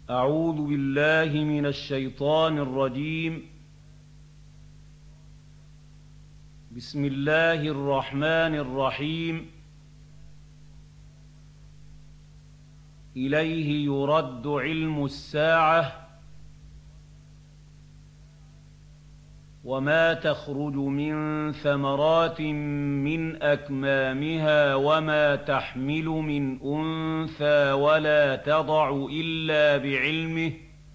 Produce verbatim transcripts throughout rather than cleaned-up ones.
أعوذ بالله من الشيطان الرجيم. بسم الله الرحمن الرحيم. إليه يرد علم الساعة وما تخرج من ثمرات من أكمامها وما تحمل من أنثى ولا تضع إلا بعلمه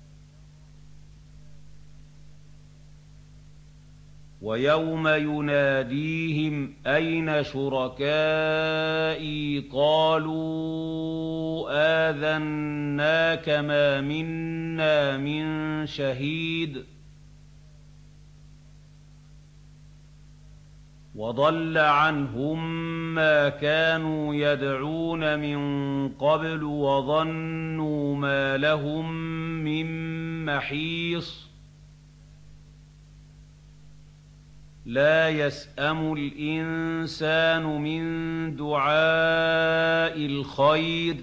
ويوم يناديهم أين شركائي قالوا آذناك ما منا من شهيد وضل عنهم ما كانوا يدعون من قبل وظنوا ما لهم من محيص لا يسأم الإنسان من دعاء الخير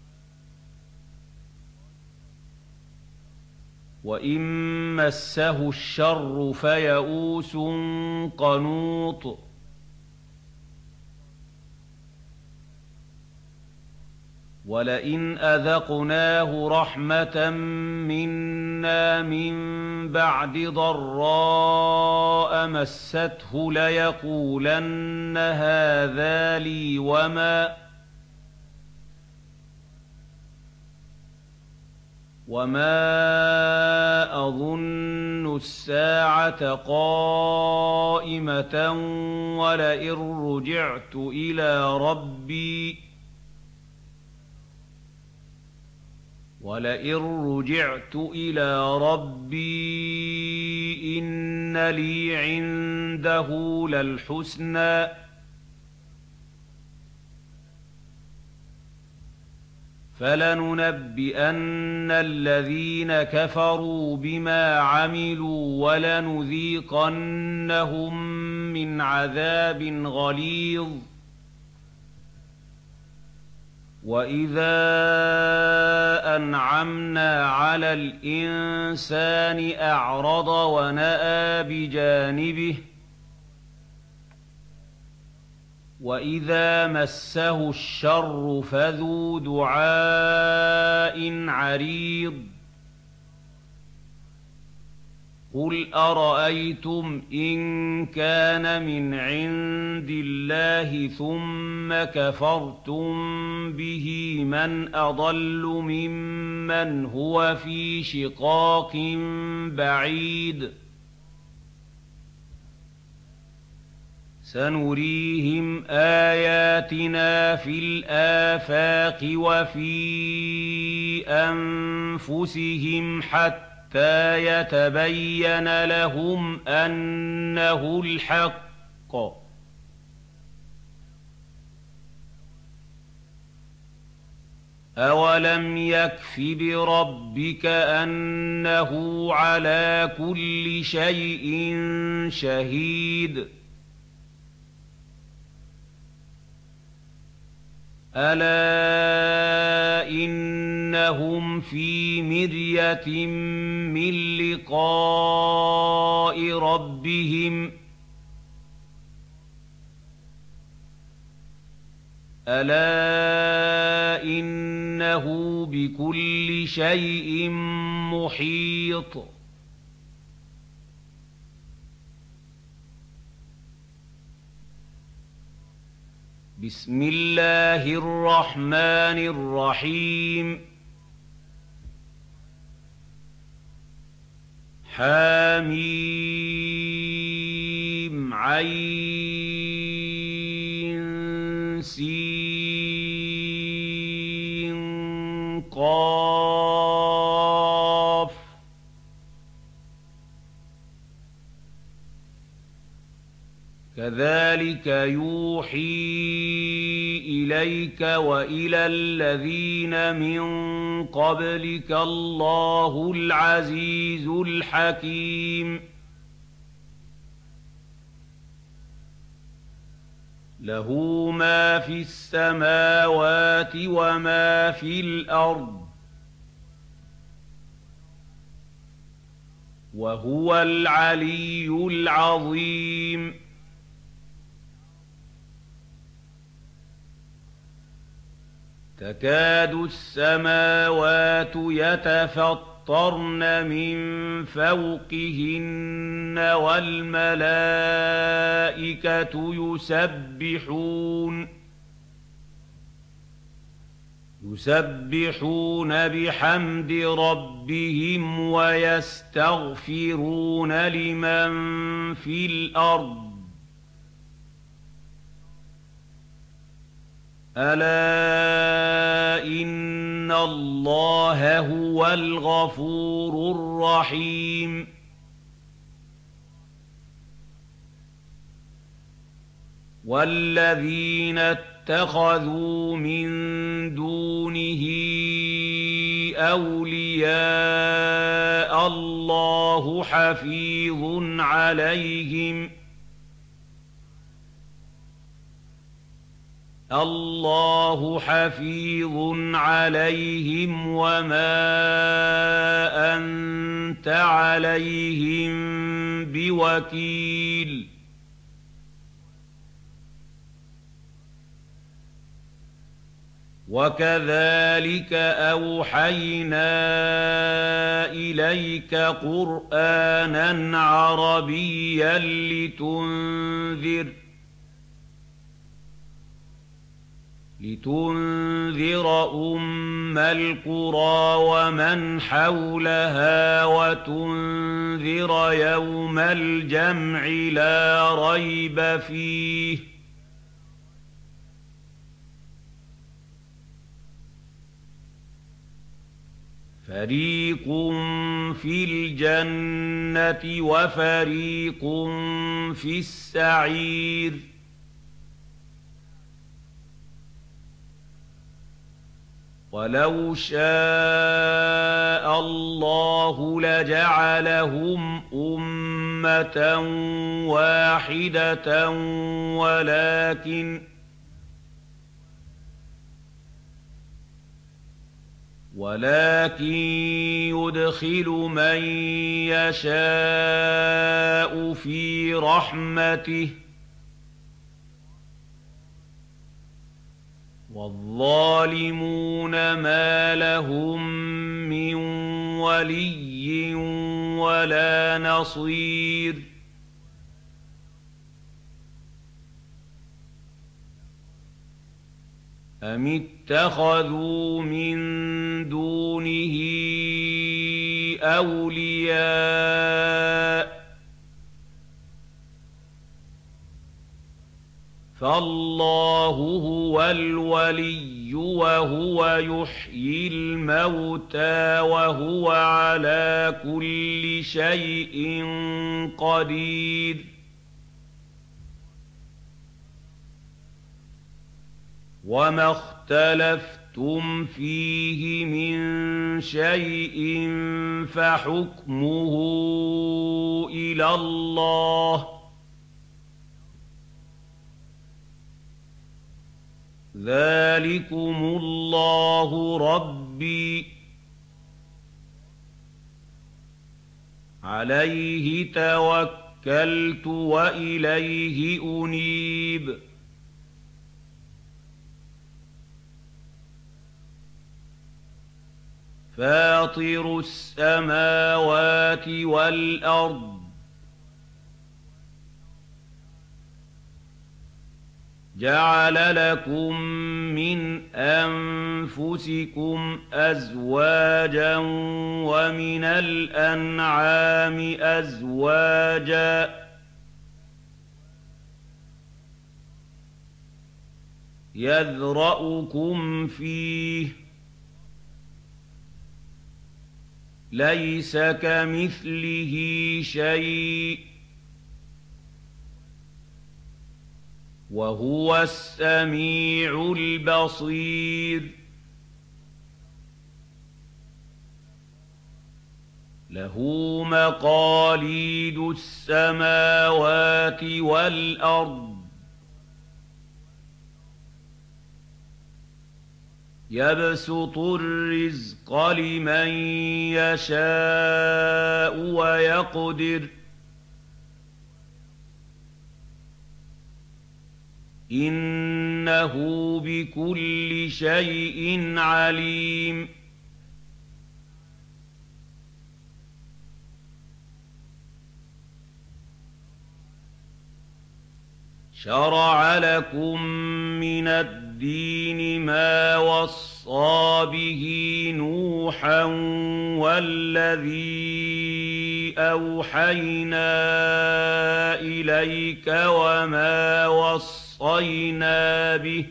وإن مسه الشر فيئوس قنوط ولئن أذقناه رحمة منا من بعد ضراء مسته ليقولن هذا لي وما وما أظن الساعة قائمة ولئن رجعت إلى ربي ولئن رجعت إلى ربي إن لي عنده للحسنى فلننبئن الذين كفروا بما عملوا ولنذيقنهم من عذاب غليظ وإذا أنعمنا على الإنسان أعرض ونأى بجانبه وإذا مسه الشر فذو دعاء عريض قل أرأيتم إن كان من عند الله ثم كفرتم به من أضل ممن هو في شقاق بعيد سنريهم آياتنا في الآفاق وفي أنفسهم حتى حتى يتبين لهم أنه الحق أولم يكف بربك أنه على كل شيء شهيد ألا إنهم في مرية من لقاء ربهم ألا إنه بكل شيء محيط بسم الله الرحمن الرحيم حميم عين سين قاف كذلك يوحي إليك وإلى الذين من قبلك الله العزيز الحكيم له ما في السماوات وما في الأرض وهو العلي العظيم. تكاد السماوات يتفطرن من فوقهن والملائكة يسبحون يسبحون بحمد ربهم ويستغفرون لمن في الأرض ألا إن الله هو الغفور الرحيم. والذين اتخذوا من دونه أولياء الله حفيظ عليهم الله حفيظ عليهم وما أنت عليهم بوكيل. وكذلك أوحينا إليك قرآنا عربيا لتنذر لتنذر أم القرى ومن حولها وتنذر يوم الجمع لا ريب فيه فريق في الجنة وفريق في السعير. ولو شاء الله لجعلهم أمة واحدة ولكن ولكن يدخل من يشاء في رحمته والظالمون ما لهم من ولي ولا نصير. أم اتخذوا من دونه أولياء فالله هو الولي وهو يحيي الموتى وهو على كل شيء قدير. وما اختلفتم فيه من شيء فحكمه إلى الله ذلكم الله ربي عليه توكلت وإليه أنيب. فاطر السماوات والأرض جعل لكم من أنفسكم أزواجا ومن الأنعام أزواجا يذرأكم فيه ليس كمثله شيء وهو السميع البصير. له مقاليد السماوات والأرض يَبْسُطُ الرِّزْقَ لِمَن يَشَاءُ وَيَقْدِرُ ۚ إِنَّهُ بِكُلِّ شَيْءٍ عَلِيمٌ شَرَعَ لَكُم مِّنَ الدِّينِ مَا وَصَّىٰ بِهِ نُوحًا وَالَّذِي أَوْحَيْنَا إِلَيْكَ وَمَا وَصَّيْنَا بِهِ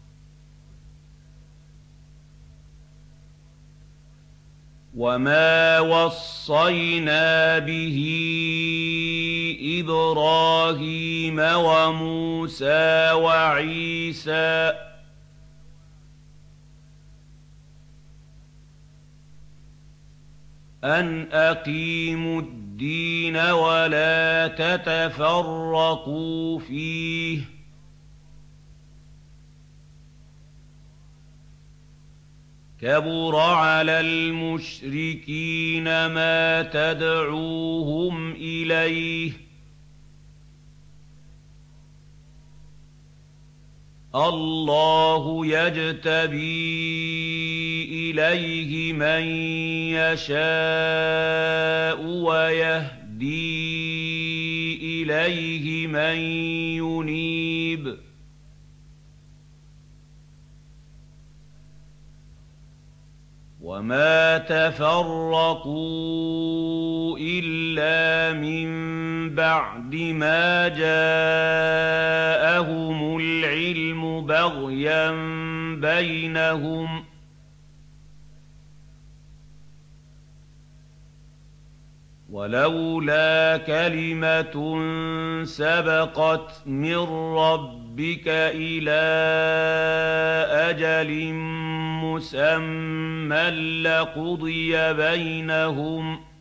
وَمَا وَصَّيْنَا بِهِ إِبْرَاهِيمَ وَمُوسَىٰ وَعِيسَىٰ ۖ أَنْ أَقِيمُوا الدِّينَ وَلَا تَتَفَرَّقُوا فِيهِ ۚ كَبُرَ عَلَى الْمُشْرِكِينَ مَا تَدْعُوهُمْ إِلَيْهِ ۚ اللَّهُ يَجْتَبِي إِلَيْهِ مَن يَشَاءُ وَيَهْدِي إِلَيْهِ مَن يُنِيبُ وَمَا تَفَرَّقُوا إِلَّا مِن بَعْدِ مَا جَاءَهُمُ الْعِلْمُ بَغْيًا بَيْنَهُمْ ۚ وَلَوْلَا كَلِمَةٌ سَبَقَتْ مِن رَّبِّكَ إِلَىٰ أَجَلٍ مُّسَمًّى لَّقُضِيَ بَيْنَهُمْ ۚ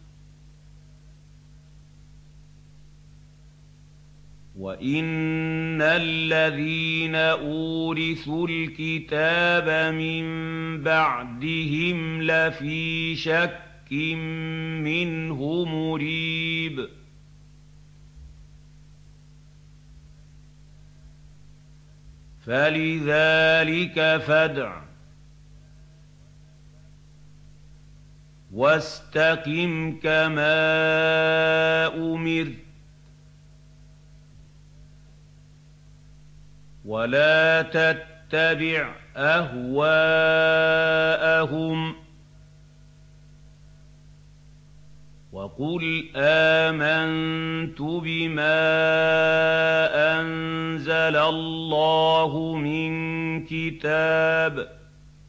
وَإِنَّ الَّذِينَ أُورِثُوا الْكِتَابَ مِن بَعْدِهِمْ لَفِي شَكٍّ مِّنْهُ مُرِيبٍ فَلِذَٰلِكَ فَادْعُ وَاسْتَقِمْ كَمَا أُمِرْتَ وَلَا تَتَّبِعْ أَهْوَاءَهُمْ ۖ وَقُلْ آمَنتُ بِمَا أَنزَلَ اللَّهُ مِن كِتَابٍ ۖ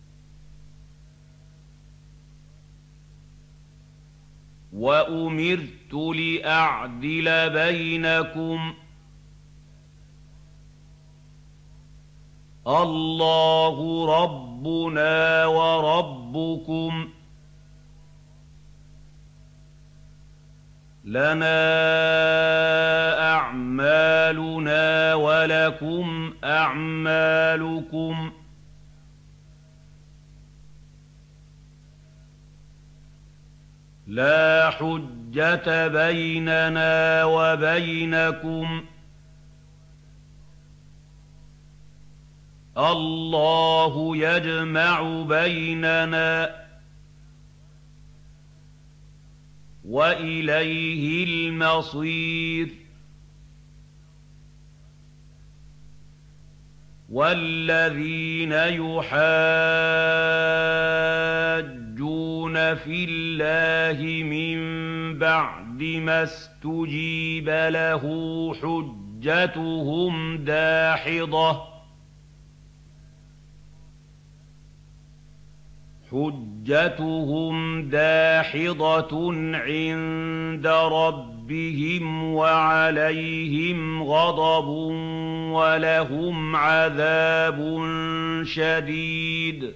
وَأُمِرْتُ لِأَعْدِلَ بَيْنَكُمْ ۖ اللَّهُ رَبُّنَا وَرَبُّكُمْ ۖ لَنَا أَعْمَالُنَا وَلَكُمْ أَعْمَالُكُمْ ۖ لَا حُجَّةَ بَيْنَنَا وَبَيْنَكُمْ ۖ اللَّهُ يَجْمَعُ بَيْنَنَا ۖ وَإِلَيْهِ الْمَصِيرُ وَالَّذِينَ يُحَاجُّونَ فِي اللَّهِ مِن بَعْدِ مَا اسْتُجِيبَ لَهُ حُجَّتُهُمْ دَاحِضَةٌ حُجَّتُهُمْ دَاحِضَةٌ عِندَ رَبِّهِمْ وَعَلَيْهِمْ غَضَبٌ وَلَهُمْ عَذَابٌ شَدِيدٌ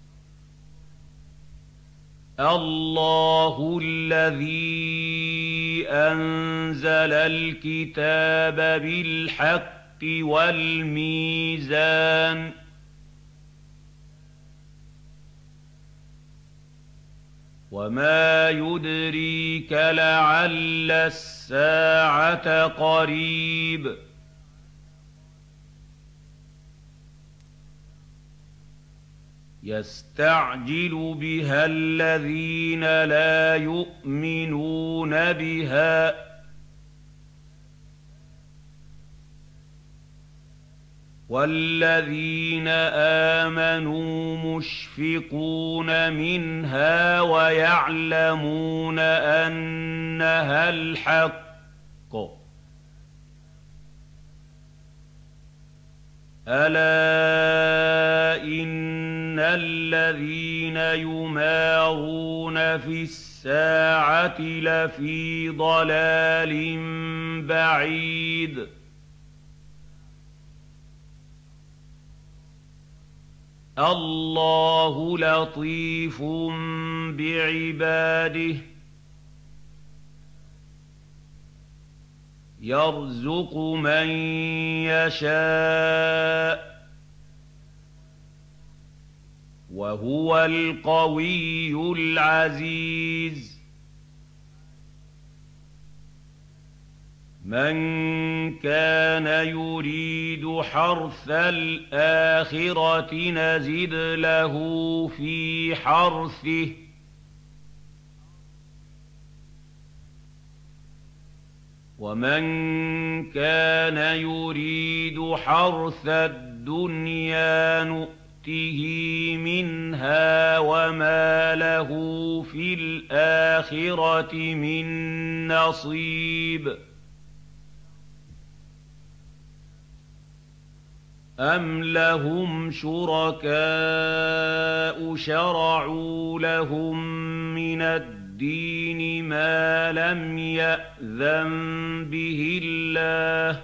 اللَّهُ الَّذِي أَنزَلَ الْكِتَابَ بِالْحَقِّ وَالْمِيزَانَ وما يدريك لعل الساعة قريب يستعجل بها الذين لا يؤمنون بها والذين آمنوا مشفقون منها ويعلمون أنها الحق ألا إن الذين يمارون في الساعة لفي ضلال بعيد الله لطيف بعباده يرزق من يشاء وهو القوي العزيز من كان يريد حرث الآخرة نزد له في حرثه ومن كان يريد حرث الدنيا نؤته منها وما له في الآخرة من نصيب أَمْ لَهُمْ شُرَكَاءُ شَرَعُوا لَهُم مِّنَ الدِّينِ مَا لَمْ يَأْذَن بِهِ اللَّهُ ۚ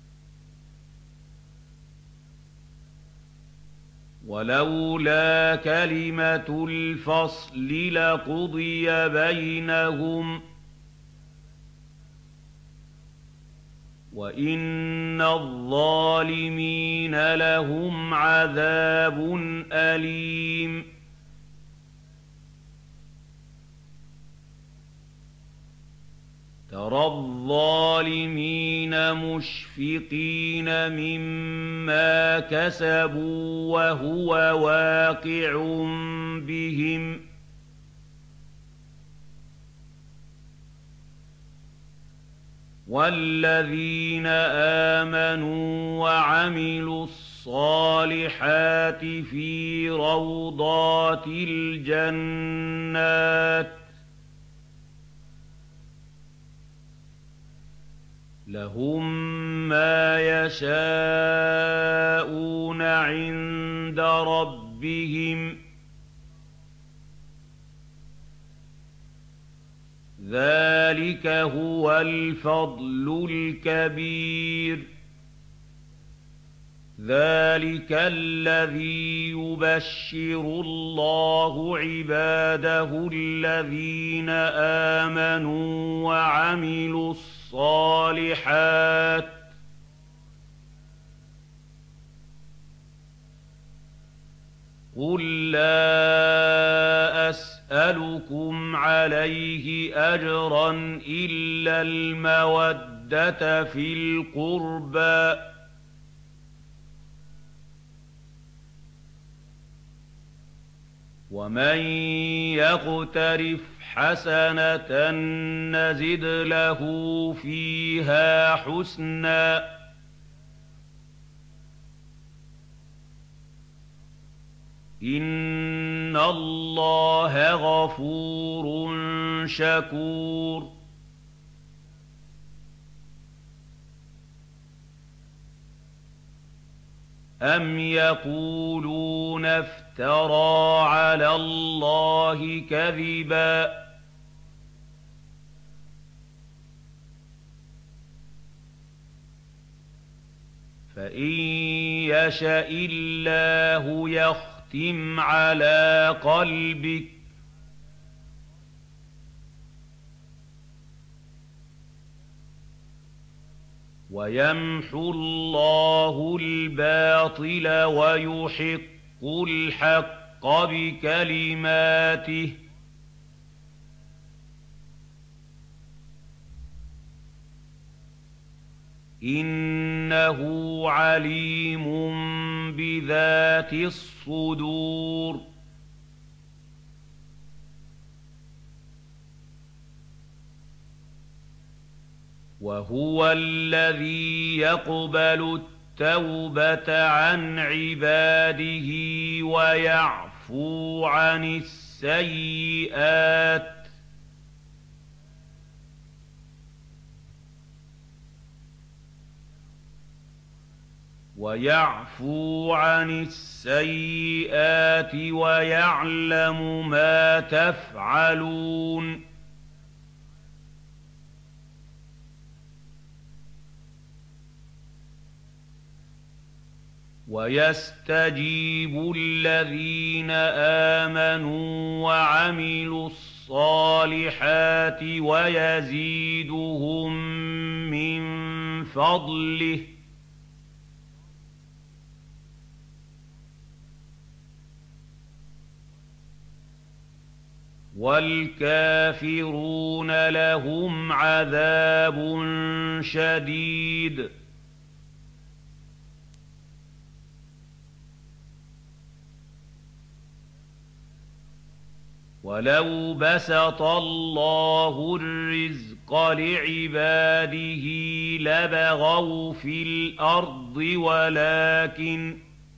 وَلَوْلَا كَلِمَةُ الْفَصْلِ لَقُضِيَ بَيْنَهُمْ ۗ وَإِنَّ الظَّالِمِينَ لَهُمْ عَذَابٌ أَلِيمٌ تَرَى الظَّالِمِينَ مُشْفِقِينَ مِمَّا كَسَبُوا وَهُوَ وَاقِعٌ بِهِمْ ۗ وَالَّذِينَ آمَنُوا وَعَمِلُوا الصَّالِحَاتِ فِي رَوْضَاتِ الْجَنَّاتِ لَهُم مَّا يَشَاءُونَ عِندَ رَبِّهِمْ ۚ ذَلِكَ هُوَ الْفَضْلُ الْكَبِيرُ ذَلِكَ الَّذِي يُبَشِّرُ اللَّهُ عِبَادَهُ الَّذِينَ آمَنُوا وَعَمِلُوا الصَّالِحَاتِ قُل لَّا أَسْأَلُكُمْ عَلَيْهِ أَجْرًا إِلَّا الْمَوَدَّةَ فِي الْقُرْبَىٰ ۗ وَمَن يَقْتَرِفْ حَسَنَةً نَّزِدْ لَهُ فِيهَا حُسْنًا إِنَّ اللَّهَ غَفُورٌ شَكُورٌ أَمْ يَقُولُونَ افْتَرَىٰ عَلَى اللَّهِ كَذِبًا ۖ فَإِن يَشَإِ اللَّهُ يَخْتِمْ عَلَىٰ قَلْبِكَ وَيَمْحُ اللَّهُ الْبَاطِلَ وَيُحِقُّ الْحَقَّ بِكَلِمَاتِهِ ۚ إِنَّهُ عَلِيمٌ بِذَاتِ الصُّدُورِ وَهُوَ الَّذِي يَقْبَلُ التَّوْبَةَ عَنْ عِبَادِهِ وَيَعْفُو عَنِ السَّيِّئَاتِ وَيَعْفُو عَنِ السَّيِّئَاتِ وَيَعْلَمُ مَا تَفْعَلُونَ وَيَسْتَجِيبُ الَّذِينَ آمَنُوا وَعَمِلُوا الصَّالِحَاتِ وَيَزِيدُهُم مِّن فَضْلِهِ ۚ وَالْكَافِرُونَ لَهُمْ عَذَابٌ شَدِيدٌ وَلَوْ بَسَطَ اللَّهُ الرِّزْقَ لِعِبَادِهِ لَبَغَوْا فِي الْأَرْضِ وَلَٰكِن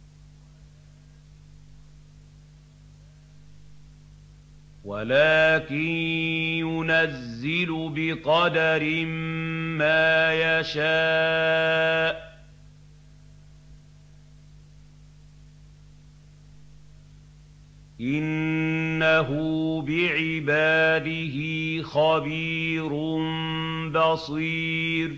وَلَٰكِن يُنَزِّلُ بِقَدَرٍ مَّا يَشَاءُ ۚ إِنَّهُ بِعِبَادِهِ خَبِيرٌ بَصِيرٌ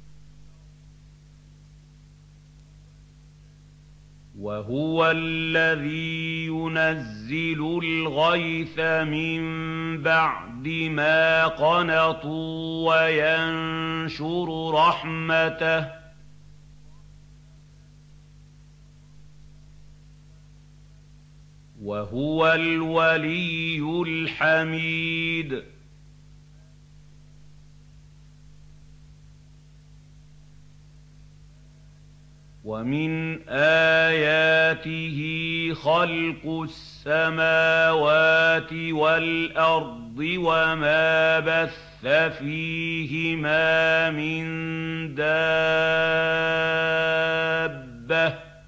وَهُوَ الَّذِي يُنَزِّلُ الْغَيْثَ مِن بَعْدِ مَا قَنَطُوا وَيَنشُرُ رَحْمَتَهُ ۚ وَهُوَ الْوَلِيُّ الْحَمِيدُ وَمِنْ آيَاتِهِ خَلْقُ السَّمَاوَاتِ وَالْأَرْضِ وَمَا بَثَّ فِيهِمَا مِن دَابَّةٍ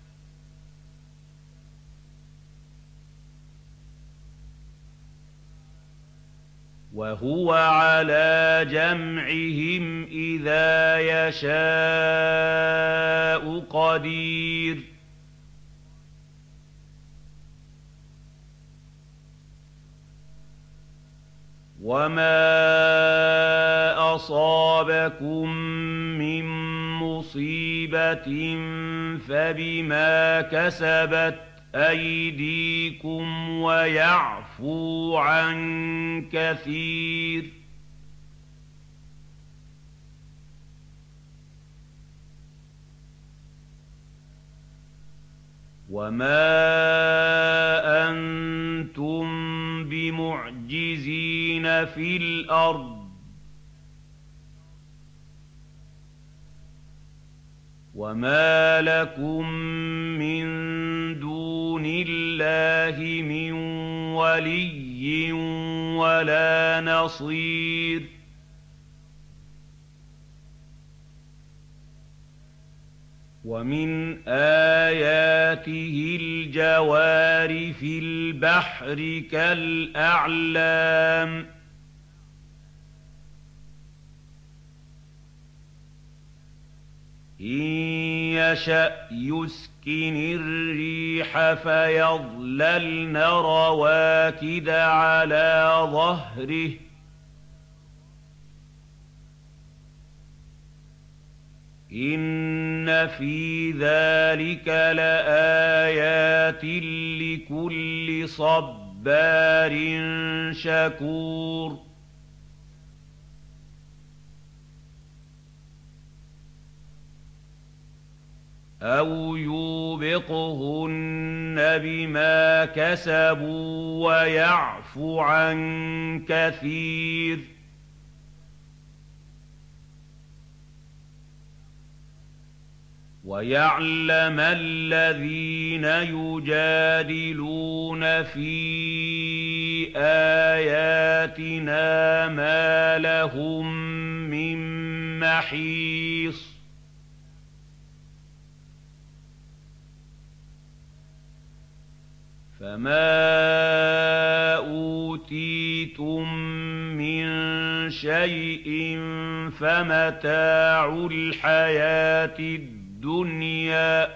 وَهُوَ عَلَىٰ جَمْعِهِمْ إِذَا يَشَاءُ قَدِيرٌ وَمَا أَصَابَكُم مِّن مُّصِيبَةٍ فَبِمَا كَسَبَتْ أَيْدِيكُمْ وَيَعْفُو عَن كَثِيرٍ وَمَا أَنتُم بِمُعْجِزِينَ فِي الْأَرْضِ وَمَا لَكُم مِّن دُونِ اللَّهِ مِن وَلِيٍّ وَلَا نَصِيرٍ وَمِنْ آيَاتِهِ الْجَوَارِ فِي الْبَحْرِ كَالْأَعْلَامِ إِن يَشَأْ يُسْكِنِ الرِّيحَ فَيَظْلَلْنَ رَوَاكِدَ عَلَىٰ ظَهْرِهِ ۚ إِنَّ فِي ذَٰلِكَ لَآيَاتٍ لِّكُلِّ صَبَّارٍ شَكُورٍ أَوْ يُوبِقْهُنَّ بِمَا كَسَبُوا وَيَعْفُ عَن كَثِيرٍ وَيَعْلَمَ الَّذِينَ يُجَادِلُونَ فِي آيَاتِنَا مَا لَهُم مِّن مَّحِيصٍ فَمَا أُوتِيتُم مِّن شَيْءٍ فَمَتَاعُ الْحَيَاةِ الدُّنْيَا ۖ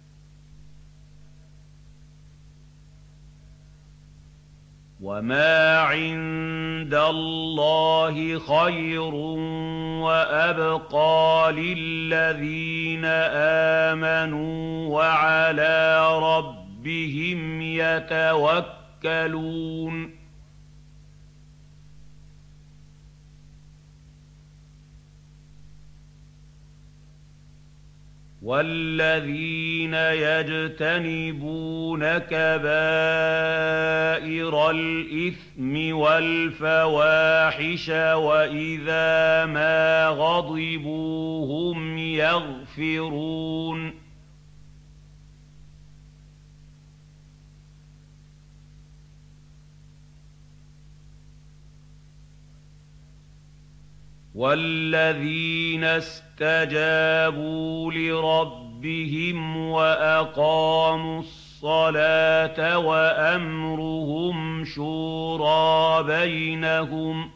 وَمَا عِندَ اللَّهِ خَيْرٌ وَأَبْقَىٰ لِلَّذِينَ آمَنُوا وَعَلَىٰ رَبِّهِمْ يَتَوَكَّلُونَ وَالَّذِينَ يَجْتَنِبُونَ كَبَائِرَ الْإِثْمِ وَالْفَوَاحِشَ وَإِذَا مَا غَضِبُوا هُمْ يَغْفِرُونَ وَالَّذِينَ اسْتَجَابُوا لِرَبِّهِمْ وَأَقَامُوا الصَّلَاةَ وَأَمْرُهُمْ شُورَىٰ بَيْنَهُمْ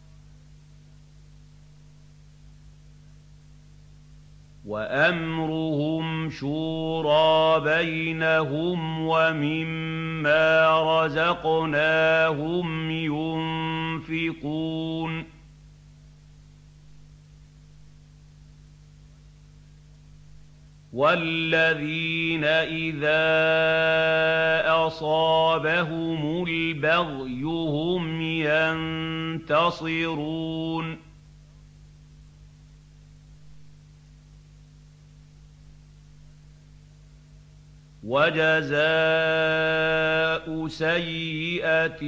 وَأَمْرُهُمْ شُورَىٰ بَيْنَهُمْ وَمِمَّا رَزَقْنَاهُمْ يُنفِقُونَ وَالَّذِينَ إِذَا أَصَابَهُمُ الْبَغْيُ هُمْ يَنتَصِرُونَ وَجَزَاءُ سَيِّئَةٍ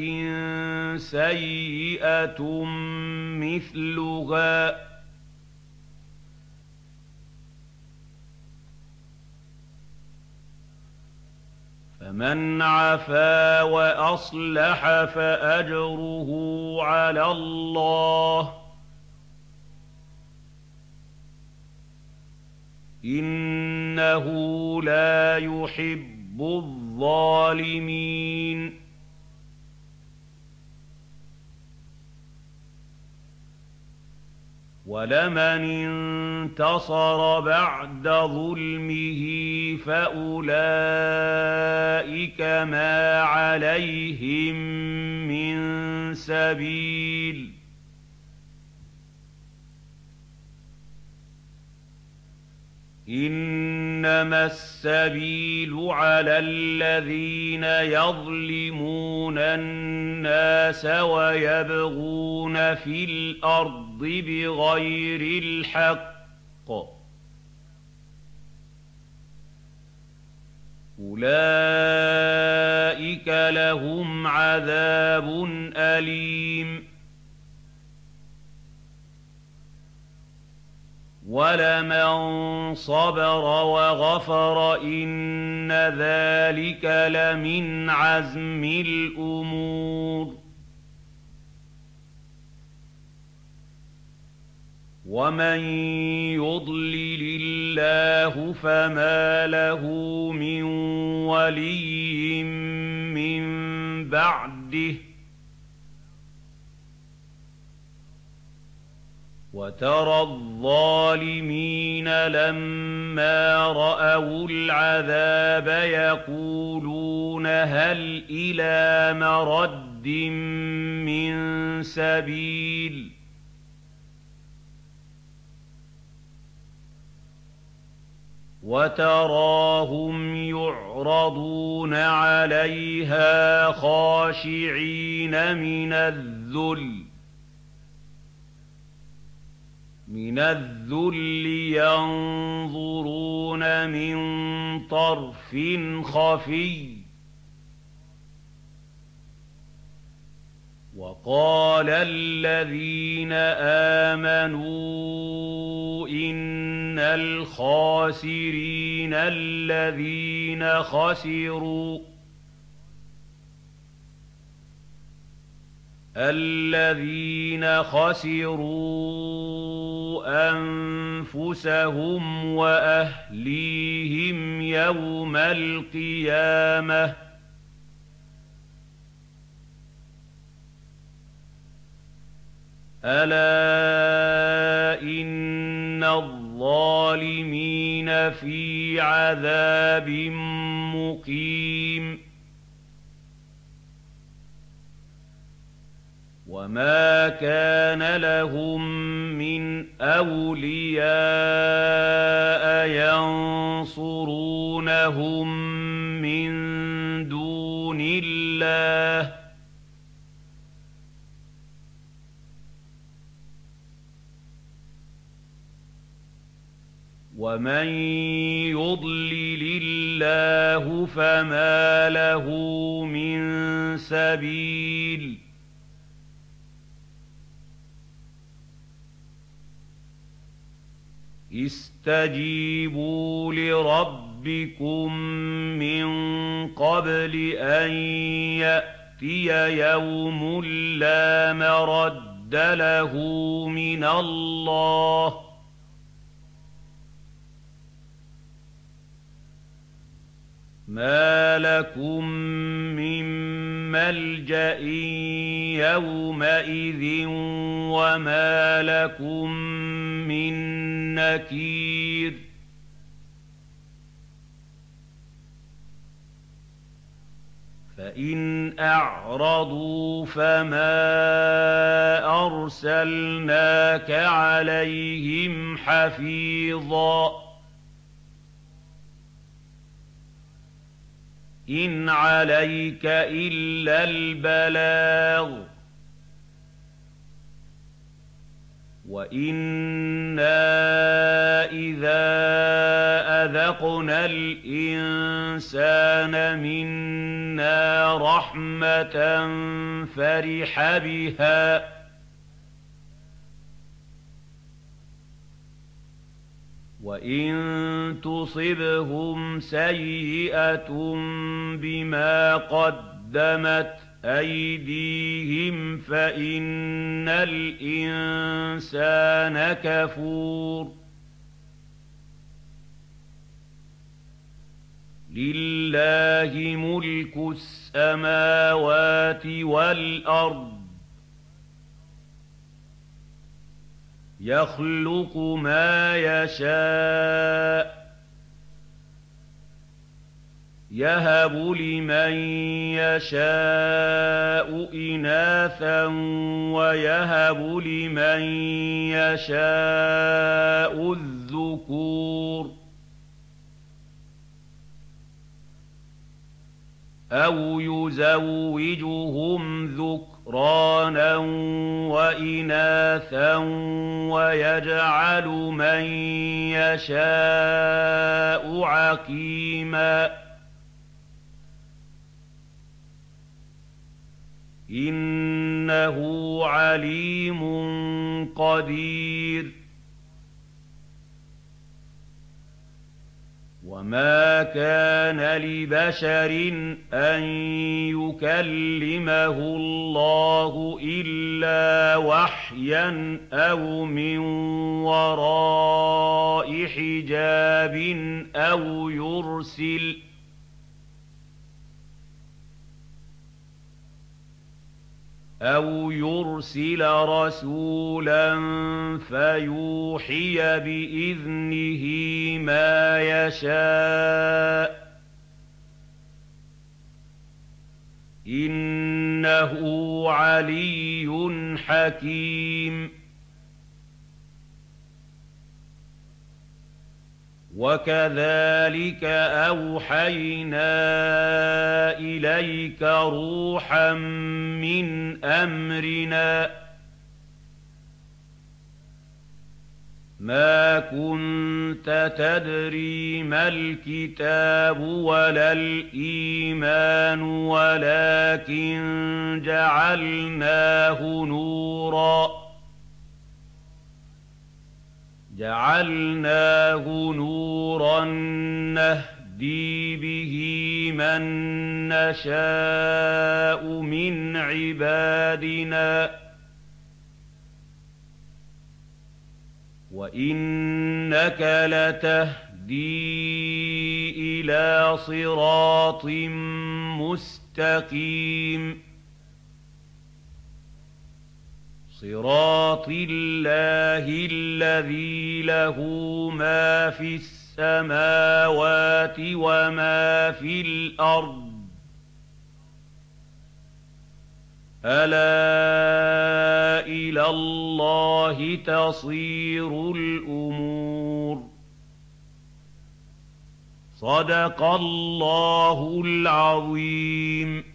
سَيِّئَةٌ مِّثْلُهَا ۖ فَمَنْ عَفَا وَأَصْلَحَ فَأَجْرُهُ عَلَى اللَّهِ ۚ إِنَّهُ لَا يُحِبُّ الظَّالِمِينَ وَلَمَنِ انتَصَرَ بَعْدَ ظُلْمِهِ فَأُولَٰئِكَ مَا عَلَيْهِم مِّن سَبِيلٍ ۖ إِنَّمَا السَّبِيلُ عَلَى الَّذِينَ يَظْلِمُونَ النَّاسَ وَيَبْغُونَ فِي الْأَرْضِ بِغَيْرِ الْحَقِّ ۚ أُولَٰئِكَ لَهُمْ عَذَابٌ أَلِيمٌ وَلَمَن صَبَرَ وَغَفَرَ إِنَّ ذَٰلِكَ لَمِنْ عَزْمِ الْأُمُورِ وَمَن يُضْلِلِ اللَّهُ فَمَا لَهُ مِن وَلِيٍّ مِّن بَعْدِهِ ۗ وَتَرَى الظَّالِمِينَ لَمَّا رَأَوُا الْعَذَابَ يَقُولُونَ هَلْ إِلَىٰ مَرَدٍّ مِّن سَبِيلٍ وَتَرَاهُمْ يُعْرَضُونَ عَلَيْهَا خَاشِعِينَ مِنَ الذُّلِّ مِنَ الذُّلِّ يَنظُرُونَ مِن طَرْفٍ خَفِيٍّ وَقَالَ الَّذِينَ آمَنُوا إِنَّ الْخَاسِرِينَ الَّذِينَ خَسِرُوا الَّذِينَ خَسِرُوا أَنفُسَهُمْ وَأَهْلِيهِمْ يَوْمَ الْقِيَامَةِ أَلَا إِنَّ الظَّالِمِينَ فِي عَذَابٍ مُّقِيمٍ وَمَا كَانَ لَهُم مِّنْ أَوْلِيَاءَ يَنصُرُونَهُم مِّن دُونِ اللَّهِ ۗ وَمَن يُضْلِلِ اللَّهُ فَمَا لَهُ مِن سَبِيلٍ اسْتَجِيبُوا لِرَبِّكُم مِّن قَبْلِ أَن يَأْتِيَ يَوْمٌ لَّا مَرَدَّ لَهُ مِنَ اللَّهِ ۖ مَا لَكُم مِّن مَّلْجَإٍ يَوْمَئِذٍ وَمَا لَكُم مِّن نَّكِيرٍ فَإِنْ أَعْرَضُوا فَمَا أَرْسَلْنَاكَ عَلَيْهِمْ حَفِيظًا إِنْ عَلَيْكَ إِلَّا الْبَلَاغُ ۗ وَإِنَّا إِذَا أَذَقْنَا الْإِنسَانَ مِنَّا رَحْمَةً فَرِحَ بِهَا ۖ وَإِن تُصِبْهُمْ سَيِّئَةٌ بِمَا قَدَّمَتْ أَيْدِيهِمْ فَإِنَّ الْإِنسَانَ كَفُورٌ لِلَّهِ مُلْكُ السَّمَاوَاتِ وَالْأَرْضِ يَخْلُقُ مَا يَشَاءُ يَهَبُ لِمَن يَشَاءُ إِنَاثًا وَيَهَبُ لِمَن يَشَاءُ الذُّكُورَ أَوْ يُزَوِّجُهُمْ ذُكْرَانًا وَإِنَاثًا وَيَجْعَلُ مَن يَشَاءُ عَقِيمًا ۚ إِنَّهُ عَلِيمٌ قَدِيرٌ وَمَا كَانَ لِبَشَرٍ أَن يُكَلِّمَهُ اللَّهُ إِلَّا وَحْيًا أَوْ مِن وَرَاءِ حِجَابٍ أَوْ يُرْسِلَ أَوْ يُرْسِلَ رَسُولًا فَيُوحِيَ بِإِذْنِهِ مَا يَشَاءُ ۚ إِنَّهُ عَلِيٌّ حَكِيمٌ وَكَذَٰلِكَ أَوْحَيْنَا إِلَيْكَ رُوحًا مِّنْ أَمْرِنَا مَا كُنتَ تَدْرِي مَا الْكِتَابُ وَلَا الْإِيمَانُ وَلَٰكِن جَعَلْنَاهُ نُورًا جَعَلْنَاهُ نُورًا نَّهْدِي بِهِ مَن نَّشَاءُ مِنْ عِبَادِنَا ۚ وَإِنَّكَ لَتَهْدِي إِلَىٰ صِرَاطٍ مُّسْتَقِيمٍ صِرَاطِ اللَّهِ الَّذِي لَهُ مَا فِي السَّمَاوَاتِ وَمَا فِي الْأَرْضِ ۗ أَلَا إِلَى اللَّهِ تَصِيرُ الْأُمُورُ. صَدَقَ اللَّهُ الْعَظِيمُ.